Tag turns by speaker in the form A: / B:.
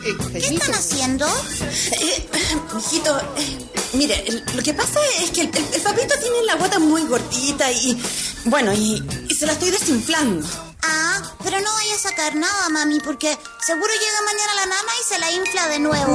A: ¿Qué están haciendo?
B: Mijito, mire, lo que pasa es que el papito tiene la guata muy gordita y se la estoy desinflando.
A: Ah, pero no vaya a sacar nada, mami, porque seguro llega mañana la nana y se la infla de nuevo.